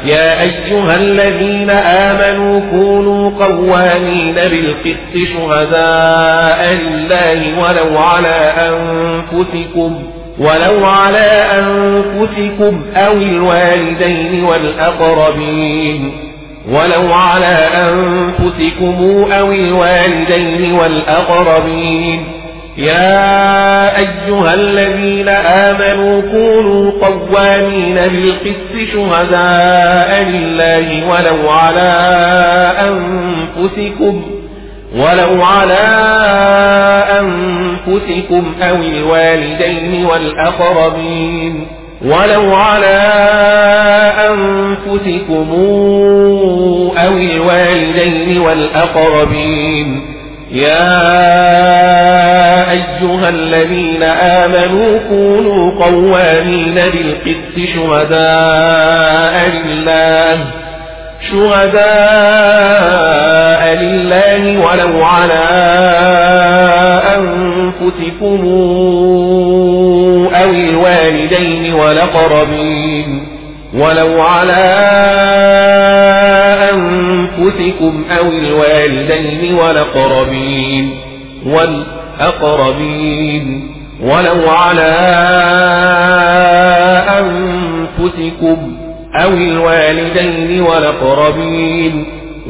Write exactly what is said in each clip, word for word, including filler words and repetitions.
يا أيها الذين آمنوا كونوا قوامين بالقسط شهداء لله ولو على أنفسكم ولو على أنفسكم أو الوالدين والأقربين ولو على أنفسكم أو الوالدين والأقربين يا أيها الذين آمنوا كونوا قوامين بالقسط شهداء لله ولو على أنفسكم ولو على أنفسكم أو الوالدين والأقربين ولو على أنفسكم أو الوالدين والأقربين يا أيها الذين آمنوا كونوا قوامين بالقسط شهداء لله شهداء لله ولو على أنفسكم أو الوالدين والأقربين ولو على أنفسكم أو الوالدين والأقربين والأقربين ولو على أنفسكم أو الوالدين والأقربين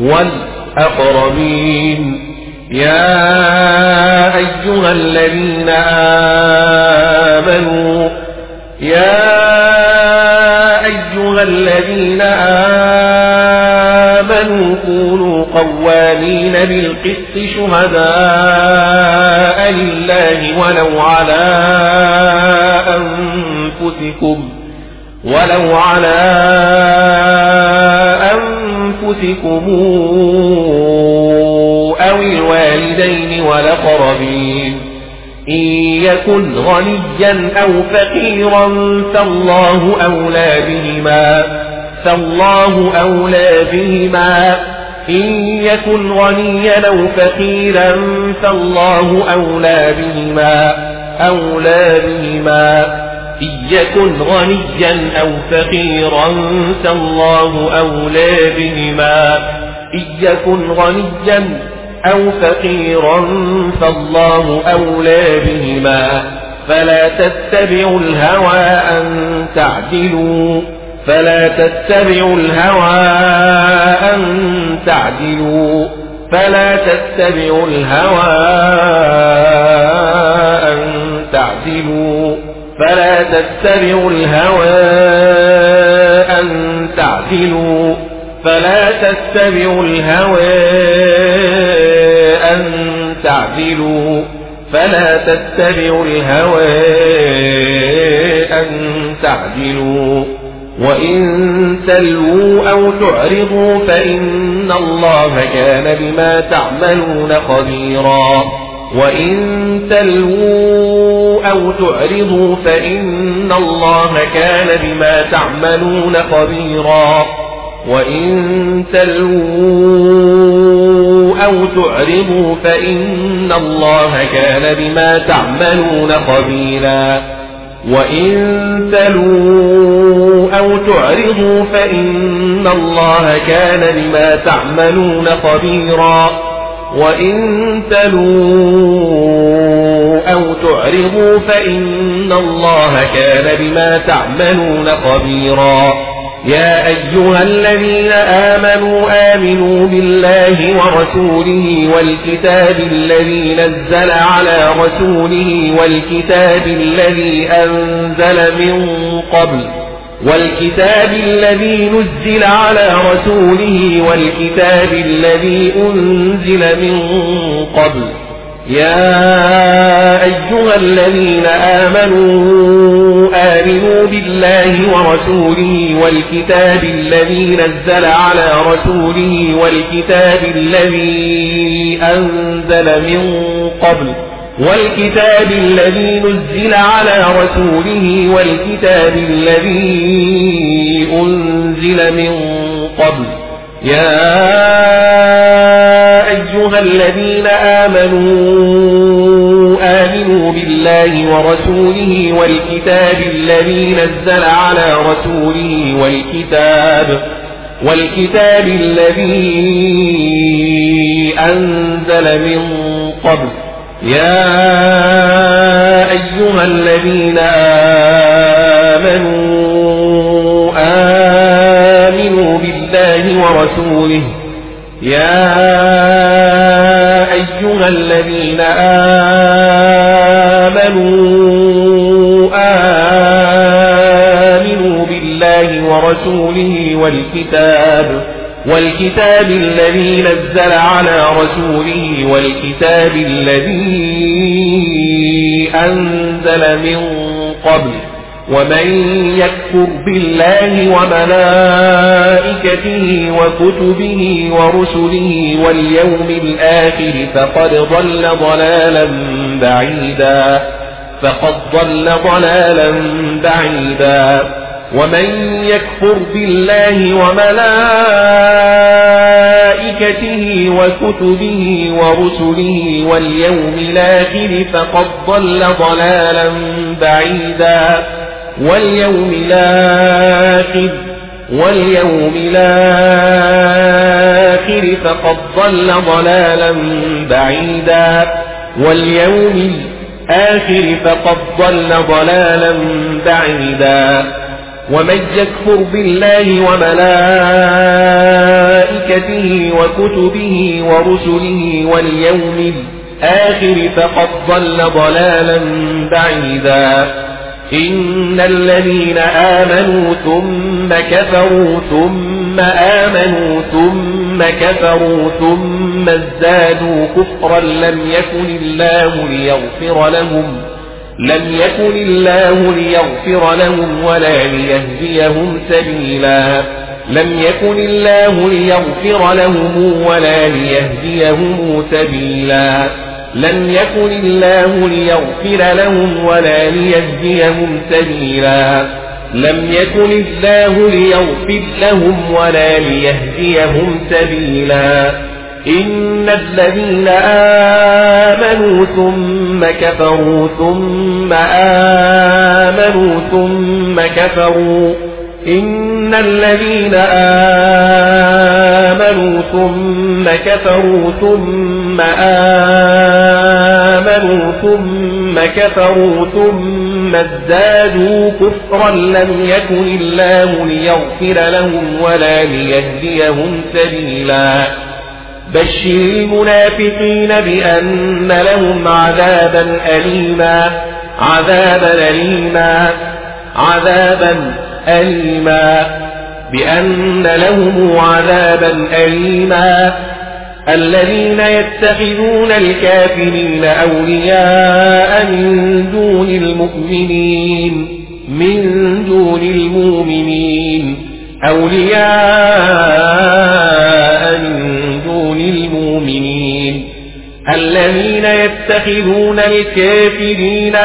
والأقربين يا أيها الذين آمنوا يا أيها الذين آمنوا كونوا قوامين بالقسط شهداء لله ولو على أنفسكم ولو على أنفسكم أو الوالدين والأقربين إن يكن غنيا أو فقيرا فالله أولى بهما فالله أولى بهما إن يكن غنيا أو فقيرا فالله أولى بهما أولى بهما إن يكن غنيا أو فقيرا فالله أولى بهما إن يكن غنيا أو فقيرا فالله أولى بهما فلا تتبعوا الهوى أن تعدلوا فلا تتبعوا الهوى أن تعدلوا فلا تتبعوا الهوى أن تعدلوا فلا تتبعوا الهوى أن تعدلوا فلا تتبعوا الهوى أن تعدلوا فلا تتبعوا الهوى أن تعدلوا وإن تلووا أو تعرضوا فإن الله كان بما تعملون خبيرا وإن تلووا أو تعرضوا فإن الله كان بما تعملون خبيرا وإن تلووا أو تعرضوا فإن الله كان بما تعملون خبيرا وإن تلووا أو تعرضوا فإن الله كان بما تعملون خبيرا وإن تلووا أو تعرضوا فإن الله كان بما تعملون خبيرا يا أيها الذين آمنوا آمنوا بالله ورسوله والكتاب الذي نزل على رسوله والكتاب الذي أنزل من قبل والكتاب الذي نزل على رسوله والكتاب الذي أنزل من قبل يا أيها الذين آمنوا آمنوا بالله ورسوله والكتاب الذي نزل على رسوله والكتاب الذي أنزل من قبل والكتاب الذي نزل على رسوله والكتاب الذي أنزل من قبل يا أيها الذين آمنوا آمنوا بالله ورسوله والكتاب الذي نزل على رسوله والكتاب والكتاب الذي أنزل من قبل يا أيها الذين آمنوا آمنوا بالله ورسوله يا أيها الذين آمنوا آمنوا بالله ورسوله والكتاب والكتاب الذي نزل على رسوله والكتاب الذي أنزل من قبل ومن يكفر بالله وملائكته وكتبه ورسله واليوم الآخر فقد ضل ضلالا بعيدا فقد ضل ضلالا بعيدا ومن يكفر بالله وملائكته وكتبه ورسله واليوم الآخر فقد ضل ضلالا بعيدا واليوم الآخر واليوم الآخر فقد ضل ضلالا بعيدا واليوم الآخر فقد ضل ضلالا بعيدا ومن يكفر بالله وملائكته وكتبه ورسله واليوم الآخر فقد ضل ضلالا بعيدا إن الذين آمنوا ثم كفروا ثم آمنوا ثم كفروا ثم ازدادوا كفرا لم يكن الله ليغفر لهم لم يكن الله ليغفر لهم ولا ليهديهم سبيلا لم يكن الله ليغفر لهم ولا ليهديهم سبيلا لم يكن الله ليغفر لهم ولا ليهديهم سبيلا لم يكن الله ليغفر لهم ولا ليهديهم سبيلا إن الذين آمنوا ثم كفروا ثم آمنوا ثم كفروا إن الذين آمنوا ثم كفروا ثم آمنوا ثم كفروا ثم ازدادوا كفرا لم يكن الله ليغفر لهم ولا ليهديهم سبيلا بشر المنافقين بأن لهم عذابا أليما عذابا أليما عذابا أليما بأن لهم عذابا أليما الذين يتخذون الكافرين أولياء من دون المؤمنين من دون المؤمنين أولياء من دون المؤمنين الذين يتخذون الكافرين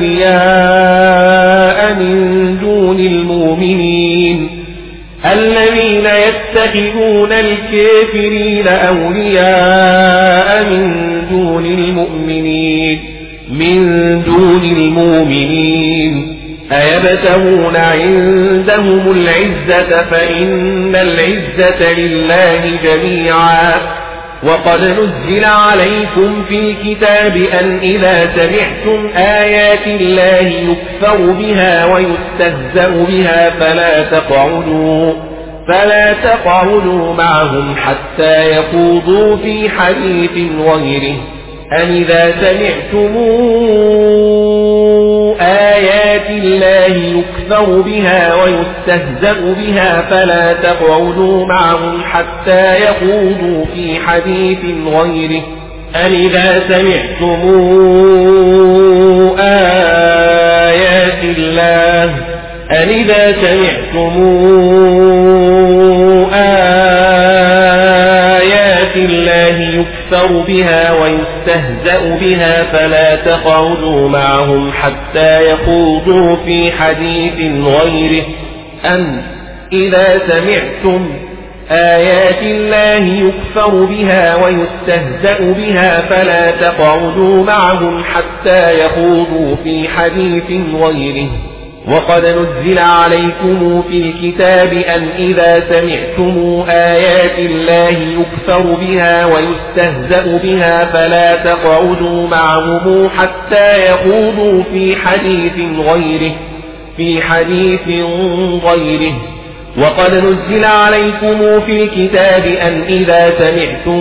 أولياء من دون المؤمنين الذين يتخذون الكافرين أولياء من دون المؤمنين من دون المؤمنين أيبتغون عندهم العزة فإن العزة لله جميعا وقد نزل عليكم في الكتاب أن إذا سمعتم آيات الله يكفر بها ويستهزأ بها فلا تقعدوا فلا تقعدوا معهم حتى يخوضوا في حديث غيره أن إذا سمعتم آيات الله يكفر بها ويستهزأ بها فلا تقعدوا معهم حتى يخوضوا في حديث غيره أن إذا سمعتم آيات الله أن إذا سمعتم آيات الله يكفر بها ويستهزأ بها فلا تقعدوا معهم حتى يخوضوا في حديث غيره أن إذا سمعتم آيات الله يكفر بها ويستهزأ بها فلا تقعدوا معهم حتى يخوضوا في حديث غيره وقد نزل عليكم في الكتاب أن إذا سمعتم آيات الله يكفر بها ويستهزأ بها فلا تقعدوا معهم حتى يخوضوا في حديث غيره في حديث غيره وقد نزل عليكم في الكتاب أن إذا سمعتم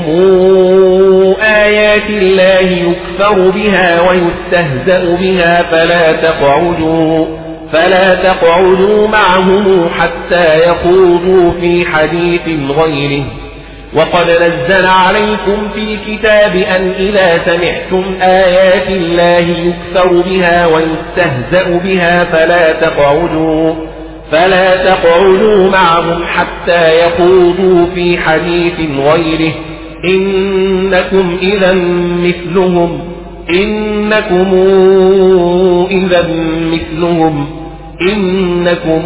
آيات الله يكفر بها ويستهزأ بها فلا تقعدوا فلا تقعدوا معهم حتى يخوضوا في حديث غيره وقد نزل عليكم في الكتاب أن إذا سمعتم آيات الله يكفر بها ويستهزأ بها فلا تقعدوا فلا تقعدوا معهم حتى يخوضوا في حديث غيره إنكم إذا مثلهم إنكم إذا مثلهم إنكم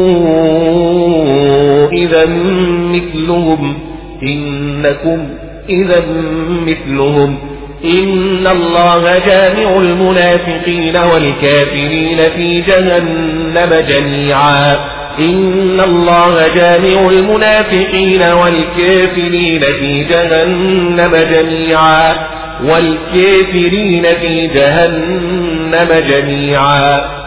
إذا مثلهم إنكم إذا مثلهم إن الله جامع المنافقين والكافرين في جهنم جميعا إن الله جامع المنافقين والكافرين في جهنم جميعا والكافرين في جهنم جميعا